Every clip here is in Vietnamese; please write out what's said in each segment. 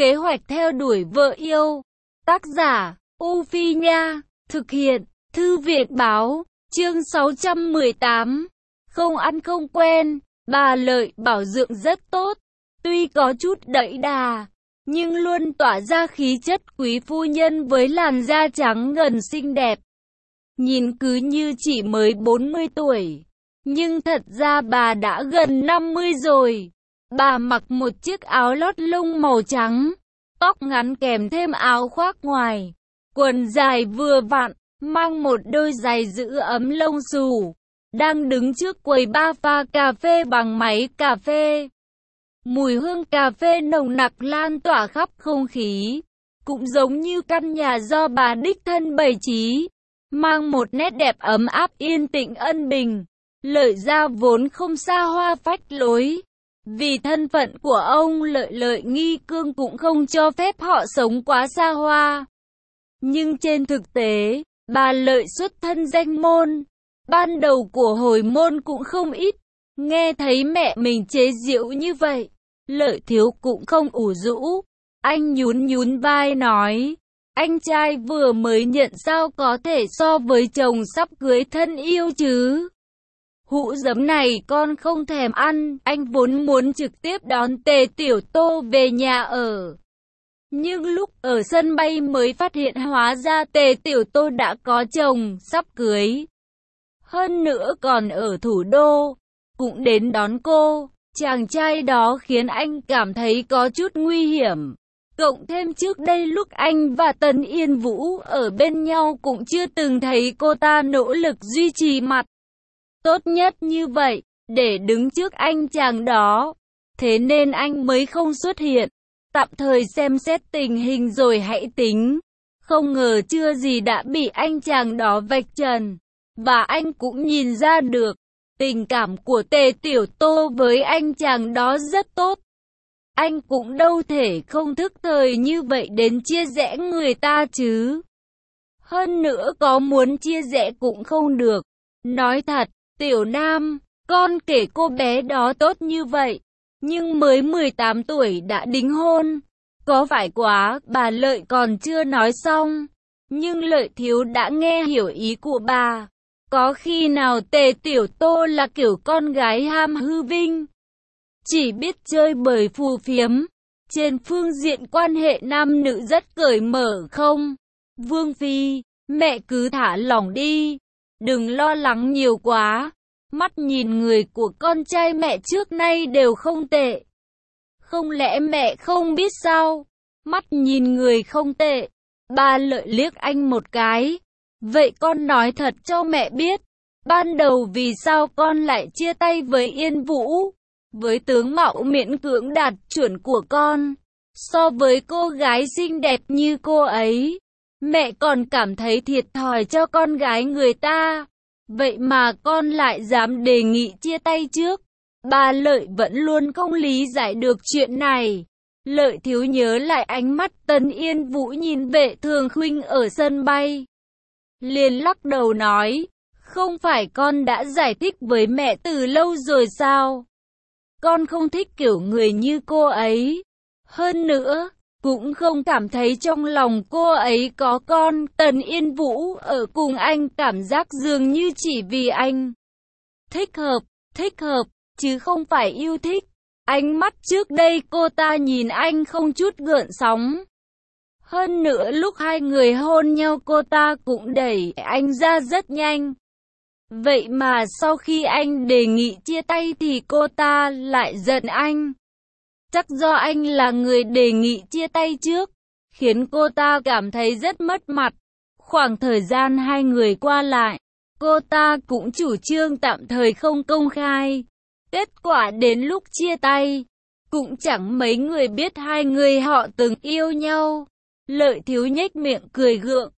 Kế hoạch theo đuổi vợ yêu. Tác giả, U Phi Nha. Thực hiện, Thư viện Báo. Chương 618. Không ăn không quen. Bà Lợi bảo dưỡng rất tốt. Tuy có chút đẫy đà, nhưng luôn tỏa ra khí chất quý phu nhân với làn da trắng ngần xinh đẹp. Nhìn cứ như chỉ mới 40 tuổi. Nhưng thật ra bà đã gần 50 rồi. Bà mặc một chiếc áo lót lông màu trắng, tóc ngắn kèm thêm áo khoác ngoài, quần dài vừa vặn, mang một đôi giày giữ ấm lông xù, đang đứng trước quầy bar pha cà phê bằng máy cà phê. Mùi hương cà phê nồng nặc lan tỏa khắp không khí, cũng giống như căn nhà do bà đích thân bày trí, mang một nét đẹp ấm áp yên tĩnh ân bình. Lợi Gia vốn không xa hoa phách lối, vì thân phận của ông Lợi Nghi Cương cũng không cho phép họ sống quá xa hoa. Nhưng trên thực tế, bà Lợi xuất thân danh môn, ban đầu của hồi môn cũng không ít. Nghe thấy mẹ mình chế giễu như vậy, Lợi Thiếu cũng không ủ rũ. Anh nhún vai nói, anh trai vừa mới nhận sao có thể so với chồng sắp cưới thân yêu chứ. Hũ giấm này con không thèm ăn, anh vốn muốn trực tiếp đón Tề Tiểu Tô về nhà ở. Nhưng lúc ở sân bay mới phát hiện hóa ra Tề Tiểu Tô đã có chồng, sắp cưới. Hơn nữa còn ở thủ đô, cũng đến đón cô. Chàng trai đó khiến anh cảm thấy có chút nguy hiểm. Cộng thêm trước đây lúc anh và Tần Yên Vũ ở bên nhau cũng chưa từng thấy cô ta nỗ lực duy trì mặt tốt nhất như vậy, để đứng trước anh chàng đó. Thế nên anh mới không xuất hiện, tạm thời xem xét tình hình rồi hãy tính. Không ngờ chưa gì đã bị anh chàng đó vạch trần. Và anh cũng nhìn ra được, tình cảm của Tề Tiểu Tô với anh chàng đó rất tốt. Anh cũng đâu thể không thức thời như vậy đến chia rẽ người ta chứ. Hơn nữa có muốn chia rẽ cũng không được. Nói thật, Tiểu Nam, con kể cô bé đó tốt như vậy, nhưng mới 18 tuổi đã đính hôn. Có phải quá, bà Lợi còn chưa nói xong. Nhưng Lợi Thiếu đã nghe hiểu ý của bà. Có khi nào Tề Tiểu Tô là kiểu con gái ham hư vinh, chỉ biết chơi bời phù phiếm, trên phương diện quan hệ nam nữ rất cởi mở không? Vương Phi, mẹ cứ thả lỏng đi, đừng lo lắng nhiều quá. Mắt nhìn người của con trai mẹ trước nay đều không tệ. Không lẽ mẹ không biết sao? Mắt nhìn người không tệ. Bà Lợi liếc anh một cái. Vậy con nói thật cho mẹ biết, ban đầu vì sao con lại chia tay với Yên Vũ? Với tướng mạo miễn cưỡng đạt chuẩn của con, so với cô gái xinh đẹp như cô ấy, mẹ còn cảm thấy thiệt thòi cho con gái người ta. Vậy mà con lại dám đề nghị chia tay trước. Bà Lợi vẫn luôn không lý giải được chuyện này. Lợi Thiếu nhớ lại ánh mắt Tần Yên Vũ nhìn Vệ Thường Khuynh ở sân bay, liền lắc đầu nói, không phải con đã giải thích với mẹ từ lâu rồi sao? Con không thích kiểu người như cô ấy. Hơn nữa, cũng không cảm thấy trong lòng cô ấy có con. Tần Yên Vũ ở cùng anh cảm giác dường như chỉ vì anh thích hợp, chứ không phải yêu thích. Ánh mắt trước đây cô ta nhìn anh không chút gợn sóng. Hơn nữa lúc hai người hôn nhau cô ta cũng đẩy anh ra rất nhanh. Vậy mà sau khi anh đề nghị chia tay thì cô ta lại giận anh. Chắc do anh là người đề nghị chia tay trước, khiến cô ta cảm thấy rất mất mặt. Khoảng thời gian hai người qua lại, cô ta cũng chủ trương tạm thời không công khai. Kết quả đến lúc chia tay, cũng chẳng mấy người biết hai người họ từng yêu nhau. Lợi Thiếu nhếch miệng cười gượng.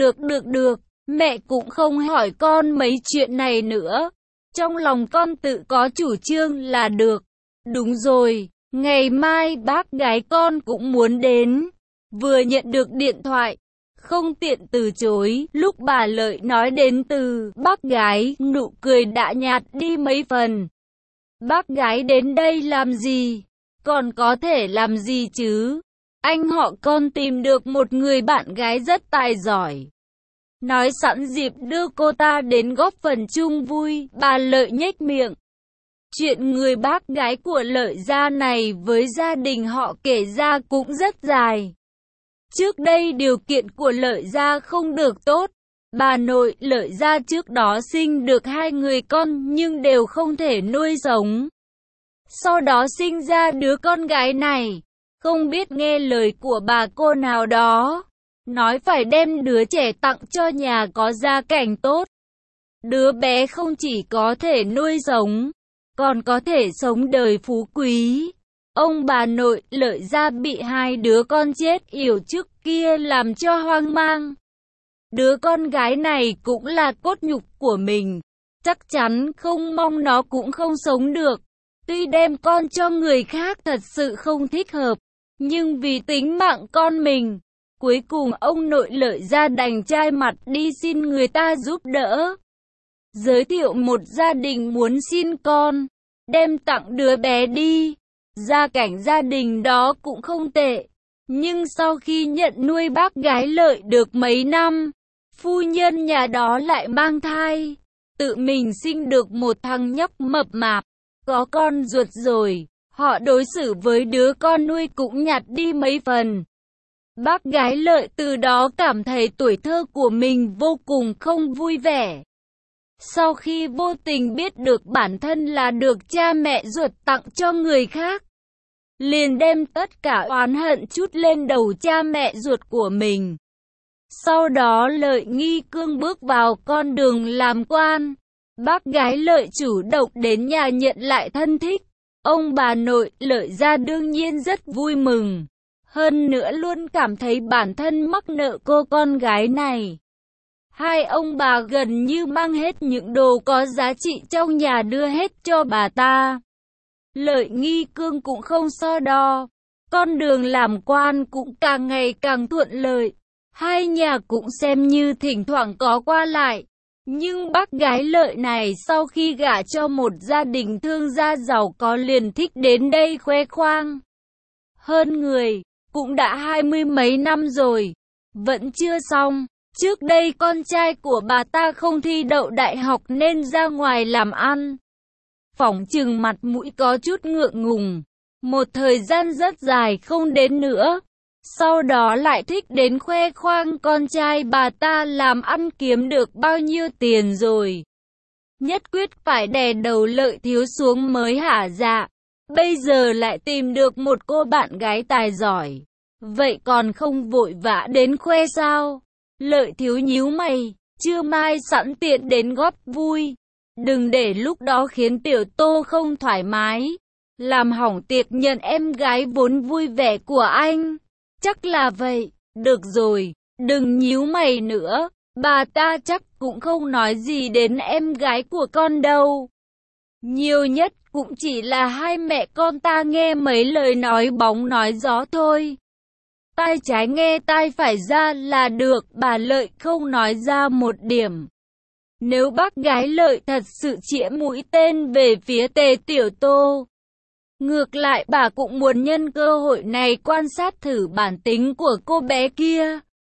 Được, mẹ cũng không hỏi con mấy chuyện này nữa. Trong lòng con tự có chủ trương là được. Đúng rồi, ngày mai bác gái con cũng muốn đến. Vừa nhận được điện thoại, không tiện từ chối. Lúc bà Lợi nói đến từ bác gái, nụ cười đã nhạt đi mấy phần. Bác gái đến đây làm gì? Còn có thể làm gì chứ? anh họ còn tìm được một người bạn gái rất tài giỏi. Nói sẵn dịp đưa cô ta đến góp phần chung vui, bà Lợi nhếch miệng. Chuyện người bác gái của Lợi gia này với gia đình họ kể ra cũng rất dài. Trước đây điều kiện của Lợi gia không được tốt. Bà nội Lợi gia trước đó sinh được 2 người con nhưng đều không thể nuôi sống. Sau đó sinh ra đứa con gái này, không biết nghe lời của bà cô nào đó, nói phải đem đứa trẻ tặng cho nhà có gia cảnh tốt. Đứa bé không chỉ có thể nuôi sống, còn có thể sống đời phú quý. Ông bà nội Lợi gia bị 2 đứa con chết yểu trước kia làm cho hoang mang. Đứa con gái này cũng là cốt nhục của mình, chắc chắn không mong nó cũng không sống được. Tuy đem con cho người khác thật sự không thích hợp, nhưng vì tính mạng con mình, cuối cùng ông nội Lợi gia đành chai mặt đi xin người ta giúp đỡ. Giới thiệu một gia đình muốn xin con, đem tặng đứa bé đi. Gia cảnh gia đình đó cũng không tệ, nhưng sau khi nhận nuôi bác gái Lợi được mấy năm, phu nhân nhà đó lại mang thai, tự mình sinh được một thằng nhóc mập mạp, có con ruột rồi, họ đối xử với đứa con nuôi cũng nhạt đi mấy phần. Bác gái Lợi từ đó cảm thấy tuổi thơ của mình vô cùng không vui vẻ. Sau khi vô tình biết được bản thân là được cha mẹ ruột tặng cho người khác, liền đem tất cả oán hận trút lên đầu cha mẹ ruột của mình. Sau đó Lợi Nghi Cương bước vào con đường làm quan. Bác gái Lợi chủ động đến nhà nhận lại thân thích. Ông bà nội Lợi gia đương nhiên rất vui mừng. Hơn nữa luôn cảm thấy bản thân mắc nợ cô con gái này. 2 ông bà gần như mang hết những đồ có giá trị trong nhà đưa hết cho bà ta. Lợi Nghi Cương cũng không so đo. Con đường làm quan cũng càng ngày càng thuận lợi. 2 nhà cũng xem như thỉnh thoảng có qua lại. Nhưng bác gái Lợi này sau khi gả cho một gia đình thương gia giàu có liền thích đến đây khoe khoang. Hơn người, cũng đã 20 mấy năm rồi, vẫn chưa xong. Trước đây con trai của bà ta không thi đậu đại học nên ra ngoài làm ăn. Phỏng chừng mặt mũi có chút ngượng ngùng. Một thời gian rất dài không đến nữa. Sau đó lại thích đến khoe khoang con trai bà ta làm ăn kiếm được bao nhiêu tiền rồi. Nhất quyết phải đè đầu Lợi Thiếu xuống mới hả dạ. Bây giờ lại tìm được một cô bạn gái tài giỏi. Vậy còn không vội vã đến khoe sao? Lợi Thiếu nhíu mày, trưa mai sẵn tiện đến góp vui. Đừng để lúc đó khiến Tiểu Tô không thoải mái, làm hỏng tiệc nhận em gái vốn vui vẻ của anh. Chắc là vậy, được rồi, đừng nhíu mày nữa, bà ta chắc cũng không nói gì đến em gái của con đâu. Nhiều nhất cũng chỉ là 2 mẹ con ta nghe mấy lời nói bóng nói gió thôi. Tai trái nghe tai phải ra là được, bà Lợi không nói ra một điểm. Nếu bác gái Lợi thật sự chĩa mũi tên về phía Tề Tiểu Tô, ngược lại bà cũng muốn nhân cơ hội này quan sát thử bản tính của cô bé kia.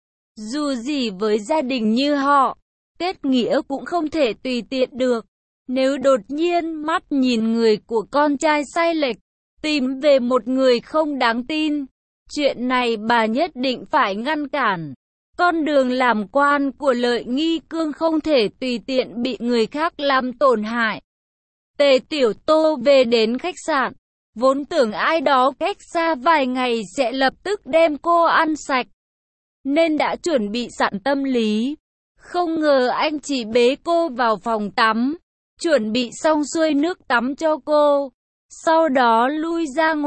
Dù gì với gia đình như họ, kết nghĩa cũng không thể tùy tiện được. Nếu đột nhiên mắt nhìn người của con trai sai lệch, tìm về một người không đáng tin, chuyện này bà nhất định phải ngăn cản. Con đường làm quan của Lợi Nghi Cương không thể tùy tiện bị người khác làm tổn hại. Tề Tiểu Tô về đến khách sạn, vốn tưởng ai đó cách xa vài ngày sẽ lập tức đem cô ăn sạch, nên đã chuẩn bị sẵn tâm lý. Không ngờ anh chỉ bế cô vào phòng tắm, chuẩn bị xong xuôi nước tắm cho cô, sau đó lui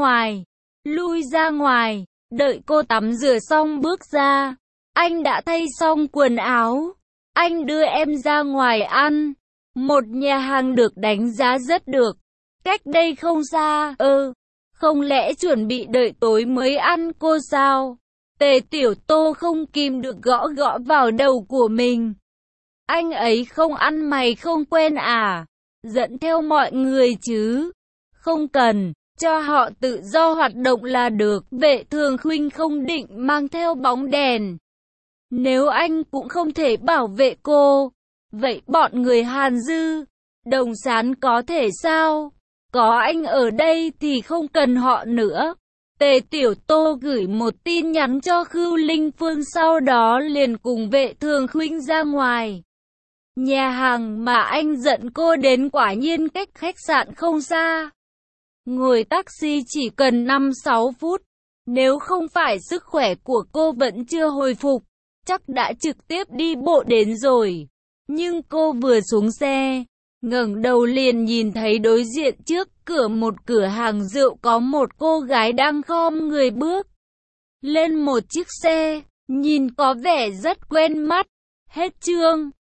ra ngoài, đợi cô tắm rửa xong bước ra. Anh đã thay xong quần áo, anh đưa em ra ngoài ăn, một nhà hàng được đánh giá rất được, cách đây không xa. Không lẽ chuẩn bị đợi tối mới ăn cô sao? Tề Tiểu Tô không kìm được gõ gõ vào đầu của mình. Anh ấy không ăn mày không quen à? Dẫn theo mọi người chứ? Không cần, cho họ tự do hoạt động là được. Vệ Thường Khuynh không định mang theo bóng đèn. Nếu anh cũng không thể bảo vệ cô, vậy bọn người Hàn Dư, Đồng Sán có thể sao? Có anh ở đây thì không cần họ nữa. Tề Tiểu Tô gửi một tin nhắn cho Khưu Linh Phương, sau đó liền cùng Vệ Thường Khuynh ra ngoài. Nhà hàng mà anh dẫn cô đến quả nhiên cách khách sạn không xa. Ngồi taxi chỉ cần 5-6 phút. Nếu không phải sức khỏe của cô vẫn chưa hồi phục, chắc đã trực tiếp đi bộ đến rồi. Nhưng cô vừa xuống xe, ngẩng đầu liền nhìn thấy đối diện trước cửa một cửa hàng rượu có một cô gái đang khom người bước lên một chiếc xe, nhìn có vẻ rất quen mắt. Hết chương.